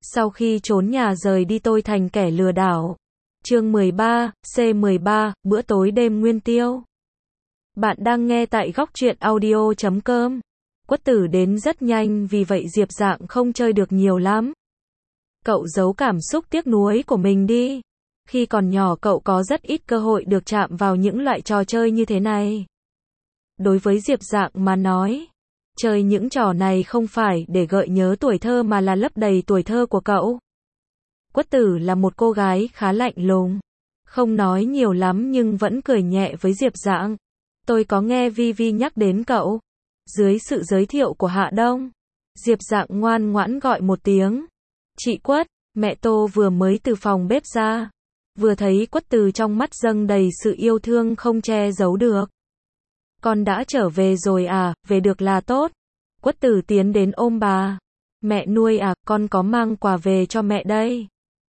Sau khi trốn nhà rời đi tôi thành kẻ lừa đảo. Chương 13, C13, bữa tối đêm nguyên tiêu. Bạn đang nghe tại góc truyện audio.com. Quất tử đến rất nhanh vì vậy Diệp Dạng không chơi được nhiều lắm. Cậu giấu cảm xúc tiếc nuối của mình đi. Khi còn nhỏ cậu có rất ít cơ hội được chạm vào những loại trò chơi như thế này. Đối với Diệp Dạng mà nói, chơi những trò này không phải để gợi nhớ tuổi thơ mà là lấp đầy tuổi thơ của cậu. Quất tử là một cô gái khá lạnh lùng, không nói nhiều lắm nhưng vẫn cười nhẹ với Diệp Dạng. Tôi có nghe Vi Vi nhắc đến cậu. Dưới sự giới thiệu của Hạ Đông, Diệp Dạng ngoan ngoãn gọi một tiếng. Chị Quất, mẹ Tô vừa mới từ phòng bếp ra. Vừa thấy Quất tử trong mắt dâng đầy sự yêu thương không che giấu được. Con đã trở về rồi à, về được là tốt. Quất tử tiến đến ôm bà. Mẹ nuôi à, con có mang quà về cho mẹ đây.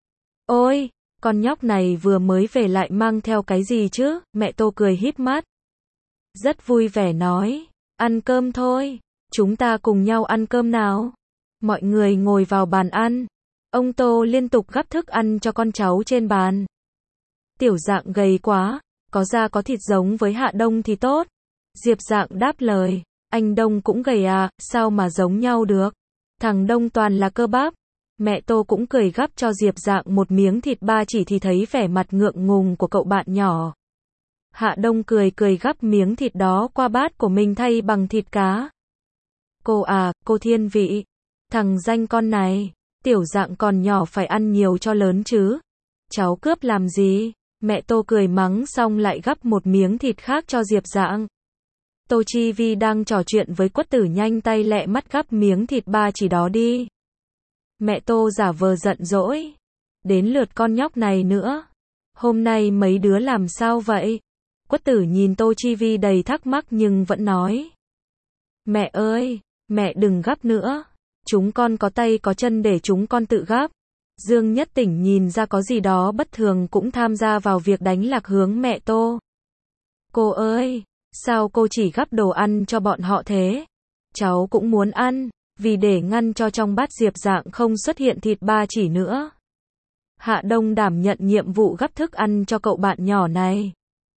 Ôi, con nhóc này vừa mới về lại mang theo cái gì chứ, mẹ Tô cười híp mắt. Rất vui vẻ nói, ăn cơm thôi, chúng ta cùng nhau ăn cơm nào. Mọi người ngồi vào bàn ăn. Ông Tô liên tục gắp thức ăn cho con cháu trên bàn. Tiểu Dạng gầy quá, có da có thịt giống với Hạ Đông thì tốt. Diệp Dạng đáp lời, anh Đông cũng gầy à, sao mà giống nhau được. Thằng Đông toàn là cơ bắp. Mẹ Tô cũng cười gắp cho Diệp Dạng một miếng thịt ba chỉ thì thấy vẻ mặt ngượng ngùng của cậu bạn nhỏ. Hạ Đông cười gắp miếng thịt đó qua bát của mình thay bằng thịt cá. Cô à, cô thiên vị. Thằng danh con này, Tiểu Dạng còn nhỏ phải ăn nhiều cho lớn chứ. Cháu cướp làm gì? Mẹ Tô cười mắng xong lại gắp một miếng thịt khác cho Diệp Dạng. Tô Chi Vi đang trò chuyện với Quất tử nhanh tay lẹ mắt gắp miếng thịt ba chỉ đó đi. Mẹ Tô giả vờ giận dỗi. Đến lượt con nhóc này nữa. Hôm nay mấy đứa làm sao vậy? Quất tử nhìn Tô Chi Vi đầy thắc mắc nhưng vẫn nói. Mẹ ơi, mẹ đừng gắp nữa. Chúng con có tay có chân để chúng con tự gắp. Dương Nhất Tỉnh nhìn ra có gì đó bất thường cũng tham gia vào việc đánh lạc hướng mẹ Tô. Cô ơi, sao cô chỉ gắp đồ ăn cho bọn họ thế? Cháu cũng muốn ăn. Vì để ngăn cho trong bát Diệp Dạng không xuất hiện thịt ba chỉ nữa. Hạ Đông đảm nhận nhiệm vụ gắp thức ăn cho cậu bạn nhỏ này.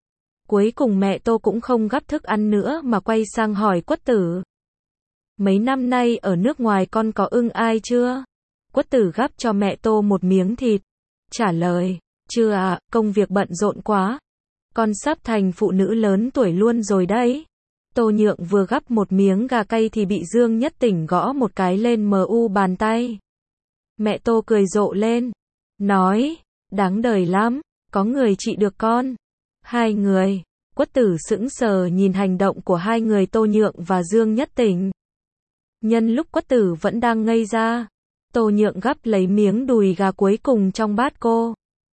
Cuối cùng mẹ Tô cũng không gắp thức ăn nữa mà quay sang hỏi Quất tử. Mấy năm nay ở nước ngoài con có ưng ai chưa? Quất tử gắp cho mẹ Tô một miếng thịt. Trả lời, chưa ạ, công việc bận rộn quá. Con sắp thành phụ nữ lớn tuổi luôn rồi đấy. Tô Nhượng vừa gắp một miếng gà cay thì bị Dương Nhất Tỉnh gõ một cái lên mu bàn tay. Mẹ Tô cười rộ lên. Nói, đáng đời lắm, có người trị được con. Hai người. Quất tử sững sờ nhìn hành động của hai người Tô Nhượng và Dương Nhất Tỉnh. Nhân lúc Quất tử vẫn đang ngây ra, Tô Nhượng gắp lấy miếng đùi gà cuối cùng trong bát cô.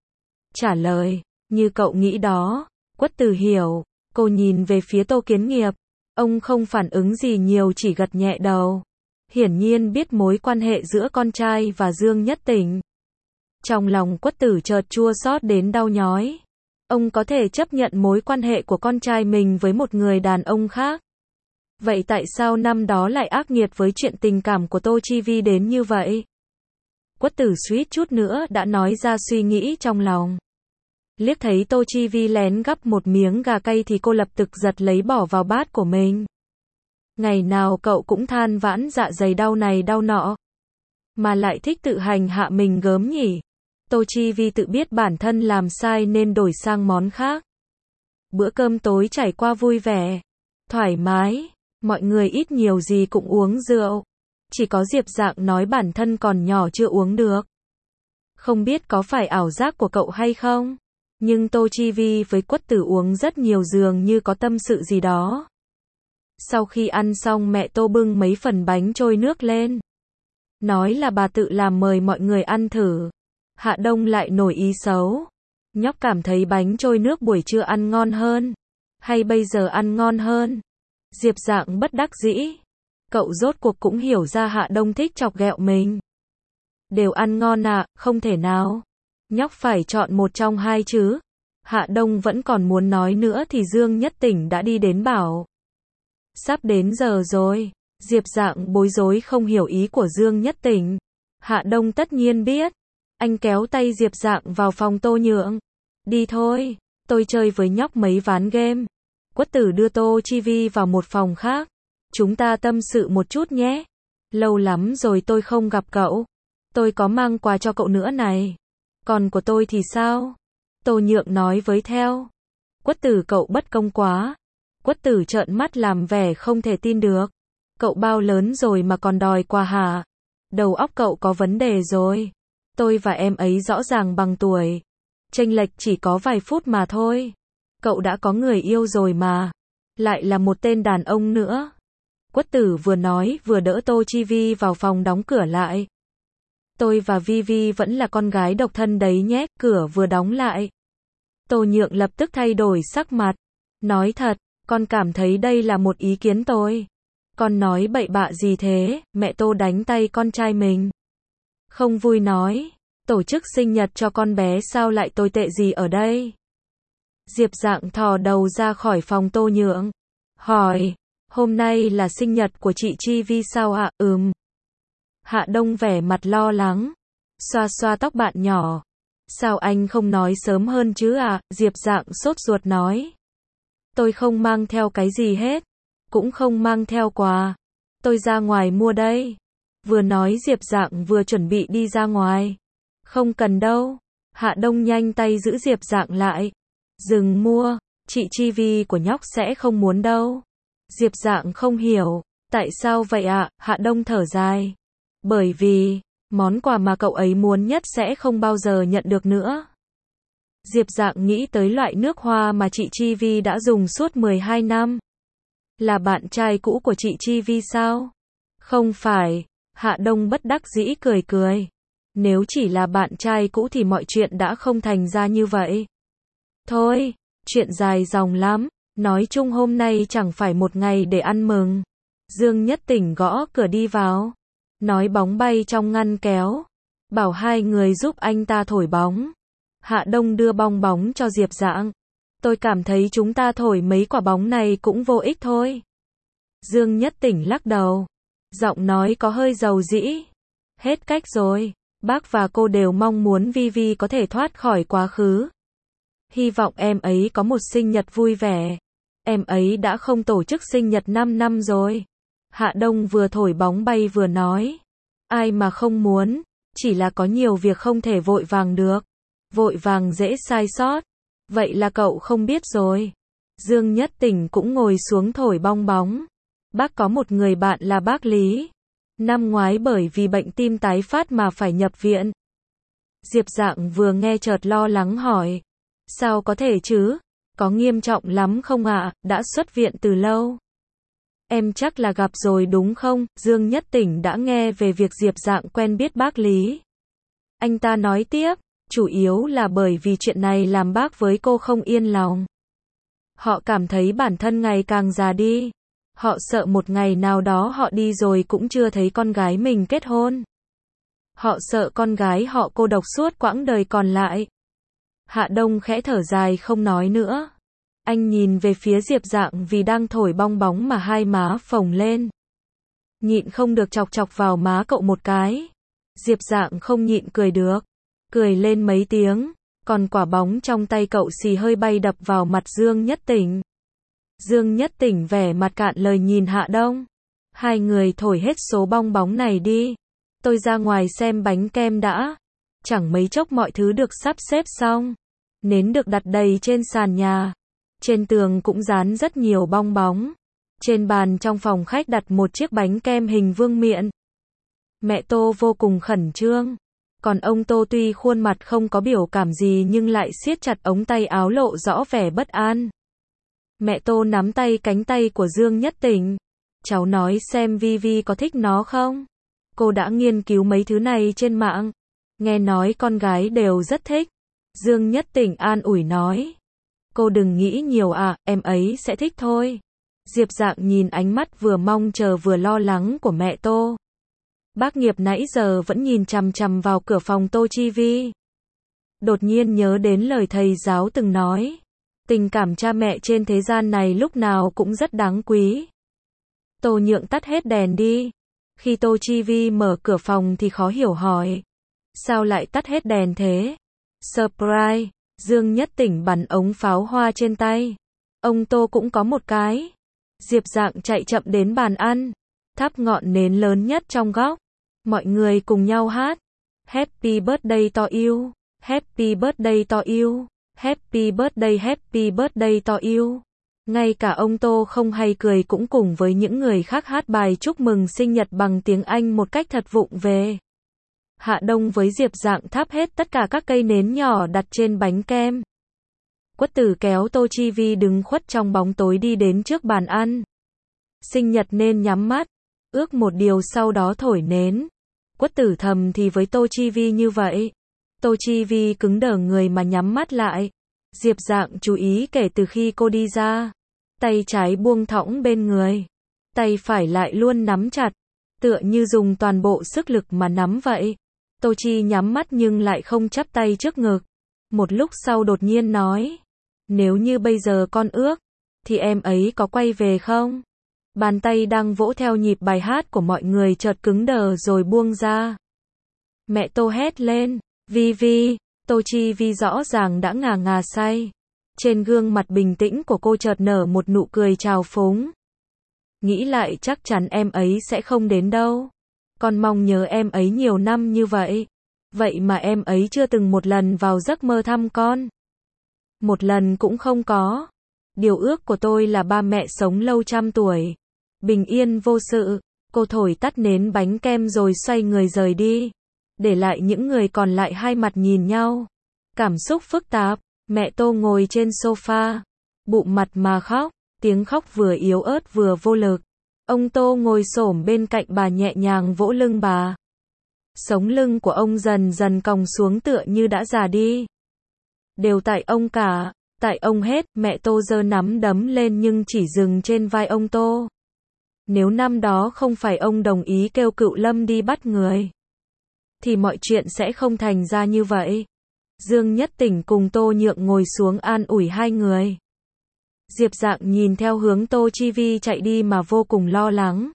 Trả lời, như cậu nghĩ đó. Quất tử hiểu. Cô nhìn về phía Tô Kiến Nghiệp. Ông không phản ứng gì nhiều chỉ gật nhẹ đầu. Hiển nhiên biết mối quan hệ giữa con trai và Dương Nhất Tỉnh. Trong lòng Quất tử chợt chua xót đến đau nhói. Ông có thể chấp nhận mối quan hệ của con trai mình với một người đàn ông khác. Vậy tại sao năm đó lại ác nghiệt với chuyện tình cảm của Tô Chi Vi đến như vậy? Quất tử suýt chút nữa đã nói ra suy nghĩ trong lòng. Liếc thấy Tô Chi Vi lén gắp một miếng gà cay thì cô lập tức giật lấy bỏ vào bát của mình. Ngày nào cậu cũng than vãn dạ dày đau này đau nọ. Mà lại thích tự hành hạ mình gớm nhỉ. Tô Chi Vi tự biết bản thân làm sai nên đổi sang món khác. Bữa cơm tối trải qua vui vẻ, thoải mái, mọi người ít nhiều gì cũng uống rượu. Chỉ có Diệp Dạng nói bản thân còn nhỏ chưa uống được. Không biết có phải ảo giác của cậu hay không? Nhưng Tô Chi Vi với Quất tử uống rất nhiều dường như có tâm sự gì đó. Sau khi ăn xong mẹ Tô bưng mấy phần bánh trôi nước lên. Nói là bà tự làm mời mọi người ăn thử. Hạ Đông lại nổi ý xấu. Nhóc cảm thấy bánh trôi nước buổi trưa ăn ngon hơn. Hay bây giờ ăn ngon hơn? Diệp Dạng bất đắc dĩ. Cậu rốt cuộc cũng hiểu ra Hạ Đông thích chọc ghẹo mình. Đều ăn ngon à, không thể nào. Nhóc phải chọn một trong hai chứ. Hạ Đông vẫn còn muốn nói nữa thì Dương Nhất Tỉnh đã đi đến bảo. Sắp đến giờ rồi. Diệp Dạng bối rối không hiểu ý của Dương Nhất Tỉnh. Hạ Đông tất nhiên biết. Anh kéo tay Diệp Dạng vào phòng Tô Nhượng. Đi thôi, tôi chơi với nhóc mấy ván game. Quất Tử đưa Tô Chi Vi vào một phòng khác. Chúng ta tâm sự một chút nhé. Lâu lắm rồi tôi không gặp cậu. Tôi có mang quà cho cậu nữa này. Còn của tôi thì sao? Tô Nhượng nói với theo. Quất Tử, cậu bất công quá. Quất Tử trợn mắt làm vẻ không thể tin được. Cậu bao lớn rồi mà còn đòi quà hả? Đầu óc cậu có vấn đề rồi. Tôi và em ấy rõ ràng bằng tuổi. Chênh lệch chỉ có vài phút mà thôi. Cậu đã có người yêu rồi mà. Lại là một tên đàn ông nữa. Quất Tử vừa nói vừa đỡ Tô Chi Vi vào phòng đóng cửa lại. Tôi và Vi Vi vẫn là con gái độc thân đấy nhé. Cửa vừa đóng lại. Tô Nhượng lập tức thay đổi sắc mặt. Nói thật, con cảm thấy đây là một ý kiến tồi. Con nói bậy bạ gì thế? Mẹ Tô đánh tay con trai mình. Không vui nói. Tổ chức sinh nhật cho con bé sao lại tồi tệ gì ở đây? Diệp Dạng thò đầu ra khỏi phòng Tô Nhượng. Hỏi, hôm nay là sinh nhật của chị Chi Vi sao ạ? Hạ Đông vẻ mặt lo lắng. Xoa xoa tóc bạn nhỏ. Sao anh không nói sớm hơn chứ ạ? Diệp Dạng sốt ruột nói. Tôi không mang theo cái gì hết. Cũng không mang theo quà. Tôi ra ngoài mua đây. Vừa nói Diệp Dạng vừa chuẩn bị đi ra ngoài. Không cần đâu. Hạ Đông nhanh tay giữ Diệp Dạng lại. Dừng mua. Chị Chi Vi của nhóc sẽ không muốn đâu. Diệp Dạng không hiểu. Tại sao vậy ạ? Hạ Đông thở dài. Bởi vì, món quà mà cậu ấy muốn nhất sẽ không bao giờ nhận được nữa. Diệp Dạng nghĩ tới loại nước hoa mà chị Chi Vi đã dùng suốt 12 năm. Là bạn trai cũ của chị Chi Vi sao? Không phải. Hạ Đông bất đắc dĩ cười cười. Nếu chỉ là bạn trai cũ thì mọi chuyện đã không thành ra như vậy. Thôi, chuyện dài dòng lắm. Nói chung hôm nay chẳng phải một ngày để ăn mừng. Dương Nhất Tỉnh gõ cửa đi vào. Nói bóng bay trong ngăn kéo. Bảo hai người giúp anh ta thổi bóng. Hạ Đông đưa bong bóng cho Diệp Dạng. Tôi cảm thấy chúng ta thổi mấy quả bóng này cũng vô ích thôi. Dương Nhất Tỉnh lắc đầu. Giọng nói có hơi dầu dĩ. Hết cách rồi. Bác và cô đều mong muốn Vi Vi có thể thoát khỏi quá khứ. Hy vọng em ấy có một sinh nhật vui vẻ. Em ấy đã không tổ chức sinh nhật 5 năm rồi. Hạ Đông vừa thổi bóng bay vừa nói. Ai mà không muốn. Chỉ là có nhiều việc không thể vội vàng được. Vội vàng dễ sai sót. Vậy là cậu không biết rồi. Dương Nhất Tỉnh cũng ngồi xuống thổi bong bóng. Bác có một người bạn là bác Lý. Năm ngoái bởi vì bệnh tim tái phát mà phải nhập viện. Diệp Dạng vừa nghe chợt lo lắng hỏi. Sao có thể chứ? Có nghiêm trọng lắm không ạ? Đã xuất viện từ lâu. Em chắc là gặp rồi đúng không? Dương Nhất Tỉnh đã nghe về việc Diệp Dạng quen biết bác Lý. Anh ta nói tiếp. Chủ yếu là bởi vì chuyện này làm bác với cô không yên lòng. Họ cảm thấy bản thân ngày càng già đi. Họ sợ một ngày nào đó họ đi rồi cũng chưa thấy con gái mình kết hôn. Họ sợ con gái họ cô độc suốt quãng đời còn lại. Hạ Đông khẽ thở dài không nói nữa. Anh nhìn về phía Diệp Dạng vì đang thổi bong bóng mà hai má phồng lên. Nhịn không được chọc chọc vào má cậu một cái. Diệp Dạng không nhịn cười được. Cười lên mấy tiếng. Còn quả bóng trong tay cậu xì hơi bay đập vào mặt Dương Nhất Tỉnh. Dương Nhất Tỉnh vẻ mặt cạn lời nhìn Hạ Đông. Hai người thổi hết số bong bóng này đi. Tôi ra ngoài xem bánh kem đã. Chẳng mấy chốc mọi thứ được sắp xếp xong. Nến được đặt đầy trên sàn nhà. Trên tường cũng dán rất nhiều bong bóng. Trên bàn trong phòng khách đặt một chiếc bánh kem hình vương miện. Mẹ Tô vô cùng khẩn trương. Còn ông Tô tuy khuôn mặt không có biểu cảm gì nhưng lại siết chặt ống tay áo lộ rõ vẻ bất an. Mẹ Tô nắm tay cánh tay của Dương Nhất Tỉnh. Cháu nói xem Vi Vi có thích nó không? Cô đã nghiên cứu mấy thứ này trên mạng. Nghe nói con gái đều rất thích. Dương Nhất Tỉnh an ủi nói. Cô đừng nghĩ nhiều ạ, em ấy sẽ thích thôi. Diệp Dạng nhìn ánh mắt vừa mong chờ vừa lo lắng của mẹ Tô. Bác Nghiệp nãy giờ vẫn nhìn chằm chằm vào cửa phòng Tô Chi Vi. Đột nhiên nhớ đến lời thầy giáo từng nói. Tình cảm cha mẹ trên thế gian này lúc nào cũng rất đáng quý. Tô Nhượng tắt hết đèn đi. Khi Tô Chi Vi mở cửa phòng thì khó hiểu hỏi. Sao lại tắt hết đèn thế? Surprise, Dương Nhất Tỉnh bắn ống pháo hoa trên tay. Ông Tô cũng có một cái. Diệp Dạng chạy chậm đến bàn ăn, thắp ngọn nến lớn nhất trong góc. Mọi người cùng nhau hát. Happy birthday to you, happy birthday to you, happy birthday to you. Ngay cả ông Tô không hay cười cũng cùng với những người khác hát bài chúc mừng sinh nhật bằng tiếng Anh một cách thật vụng về. Hạ Đông với Diệp Dạng thắp hết tất cả các cây nến nhỏ đặt trên bánh kem. Quất Tử kéo Tô Chi Vi đứng khuất trong bóng tối đi đến trước bàn ăn. Sinh nhật nên nhắm mắt, ước một điều sau đó thổi nến. Quất Tử thầm thì với Tô Chi Vi như vậy. Tô Chi Vi cứng đờ người mà nhắm mắt lại. Diệp Dạng chú ý kể từ khi cô đi ra. Tay trái buông thõng bên người. Tay phải lại luôn nắm chặt. Tựa như dùng toàn bộ sức lực mà nắm vậy. Tô Chi nhắm mắt nhưng lại không chắp tay trước ngực. Một lúc sau đột nhiên nói. Nếu như bây giờ con ước, thì em ấy có quay về không? Bàn tay đang vỗ theo nhịp bài hát của mọi người chợt cứng đờ rồi buông ra. Mẹ Tô hét lên. Vi Vi, Tô Chi Vi rõ ràng đã ngà ngà say. Trên gương mặt bình tĩnh của cô chợt nở một nụ cười trào phúng. Nghĩ lại chắc chắn em ấy sẽ không đến đâu. Con mong nhớ em ấy nhiều năm như vậy. Vậy mà em ấy chưa từng một lần vào giấc mơ thăm con. Một lần cũng không có. Điều ước của tôi là ba mẹ sống lâu trăm tuổi. Bình yên vô sự. Cô thổi tắt nến bánh kem rồi xoay người rời đi. Để lại những người còn lại hai mặt nhìn nhau. Cảm xúc phức tạp. Mẹ Tô ngồi trên sofa. Bụm mặt mà khóc. Tiếng khóc vừa yếu ớt vừa vô lực. Ông Tô ngồi xổm bên cạnh bà nhẹ nhàng vỗ lưng bà. Sống lưng của ông dần dần còng xuống tựa như đã già đi. Đều tại ông cả, tại ông hết. Mẹ Tô giơ nắm đấm lên nhưng chỉ dừng trên vai ông Tô. Nếu năm đó không phải ông đồng ý kêu Cựu Lâm đi bắt người, thì mọi chuyện sẽ không thành ra như vậy. Dương Nhất Tỉnh cùng Tô Nhượng ngồi xuống an ủi hai người. Diệp Dạng nhìn theo hướng Tô Chi Vi chạy đi mà vô cùng lo lắng.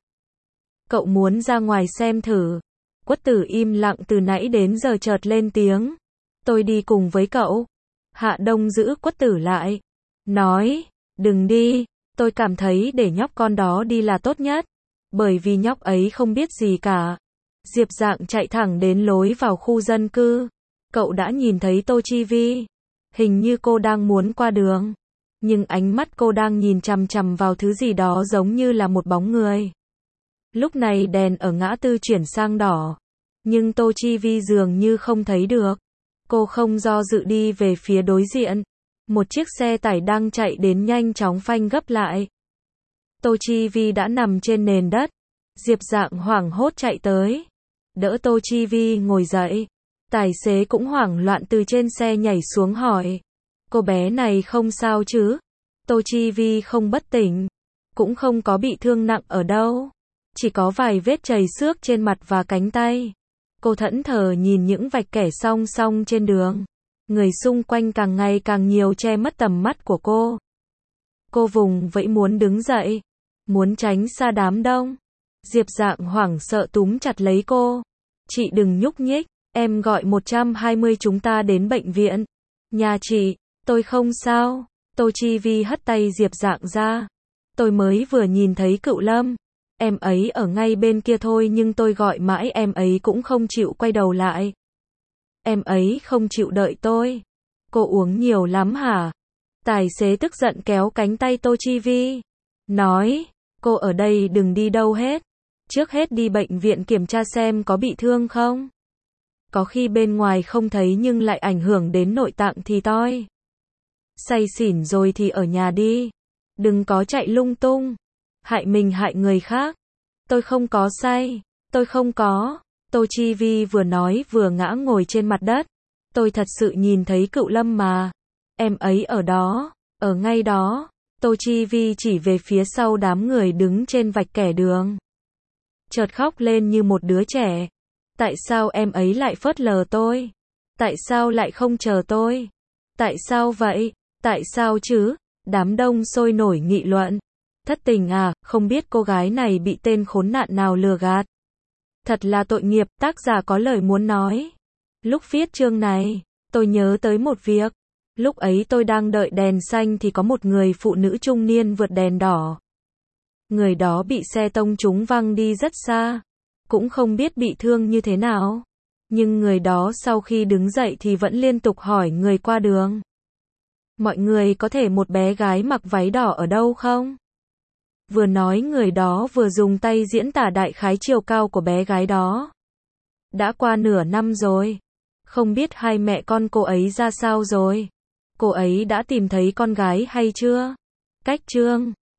Cậu muốn ra ngoài xem thử. Quất Tử im lặng từ nãy đến giờ chợt lên tiếng. Tôi đi cùng với cậu. Hạ Đông giữ Quất Tử lại. Nói, đừng đi, tôi cảm thấy để nhóc con đó đi là tốt nhất. Bởi vì nhóc ấy không biết gì cả. Diệp Dạng chạy thẳng đến lối vào khu dân cư. Cậu đã nhìn thấy Tô Chi Vi. Hình như cô đang muốn qua đường. Nhưng ánh mắt cô đang nhìn chằm chằm vào thứ gì đó giống như là một bóng người. Lúc này đèn ở ngã tư chuyển sang đỏ. Nhưng Tô Chi Vi dường như không thấy được. Cô không do dự đi về phía đối diện. Một chiếc xe tải đang chạy đến nhanh chóng phanh gấp lại. Tô Chi Vi đã nằm trên nền đất. Diệp Dạng hoảng hốt chạy tới. Đỡ Tô Chi Vi ngồi dậy. Tài xế cũng hoảng loạn từ trên xe nhảy xuống hỏi. Cô bé này không sao chứ? Tô Chi Vi không bất tỉnh. Cũng không có bị thương nặng ở đâu. Chỉ có vài vết chảy xước trên mặt và cánh tay. Cô thẫn thờ nhìn những vạch kẻ song song trên đường. Người xung quanh càng ngày càng nhiều che mất tầm mắt của cô. Cô vùng vẫy muốn đứng dậy. Muốn tránh xa đám đông. Diệp Dạng hoảng sợ túm chặt lấy cô. Chị đừng nhúc nhích. Em gọi 120 chúng ta đến bệnh viện. Nhà chị, tôi không sao. Tô Chi Vi hất tay Diệp Dạng ra. Tôi mới vừa nhìn thấy Cựu Lâm. Em ấy ở ngay bên kia thôi nhưng tôi gọi mãi em ấy cũng không chịu quay đầu lại. Em ấy không chịu đợi tôi. Cô uống nhiều lắm hả? Tài xế tức giận kéo cánh tay Tô Chi Vi. Nói, cô ở đây đừng đi đâu hết. Trước hết đi bệnh viện kiểm tra xem có bị thương không. Có khi bên ngoài không thấy nhưng lại ảnh hưởng đến nội tạng thì toi. Say xỉn rồi thì ở nhà đi. Đừng có chạy lung tung. Hại mình hại người khác. Tôi không có say. Tôi không có. Tô Chi Vi vừa nói vừa ngã ngồi trên mặt đất. Tôi thật sự nhìn thấy Cựu Lâm mà. Em ấy ở đó. Ở ngay đó. Tô Chi Vi chỉ về phía sau đám người đứng trên vạch kẻ đường. Chợt khóc lên như một đứa trẻ. Tại sao em ấy lại phớt lờ tôi? Tại sao lại không chờ tôi? Tại sao vậy? Tại sao chứ? Đám đông sôi nổi nghị luận. Thất tình à, không biết cô gái này bị tên khốn nạn nào lừa gạt. Thật là tội nghiệp, tác giả có lời muốn nói. Lúc viết chương này, tôi nhớ tới một việc. Lúc ấy tôi đang đợi đèn xanh thì có một người phụ nữ trung niên vượt đèn đỏ. Người đó bị xe tông trúng văng đi rất xa. Cũng không biết bị thương như thế nào. Nhưng người đó sau khi đứng dậy thì vẫn liên tục hỏi người qua đường. Mọi người có thể một bé gái mặc váy đỏ ở đâu không? Vừa nói người đó vừa dùng tay diễn tả đại khái chiều cao của bé gái đó. Đã qua nửa năm rồi. Không biết hai mẹ con cô ấy ra sao rồi. Cô ấy đã tìm thấy con gái hay chưa? Cách chương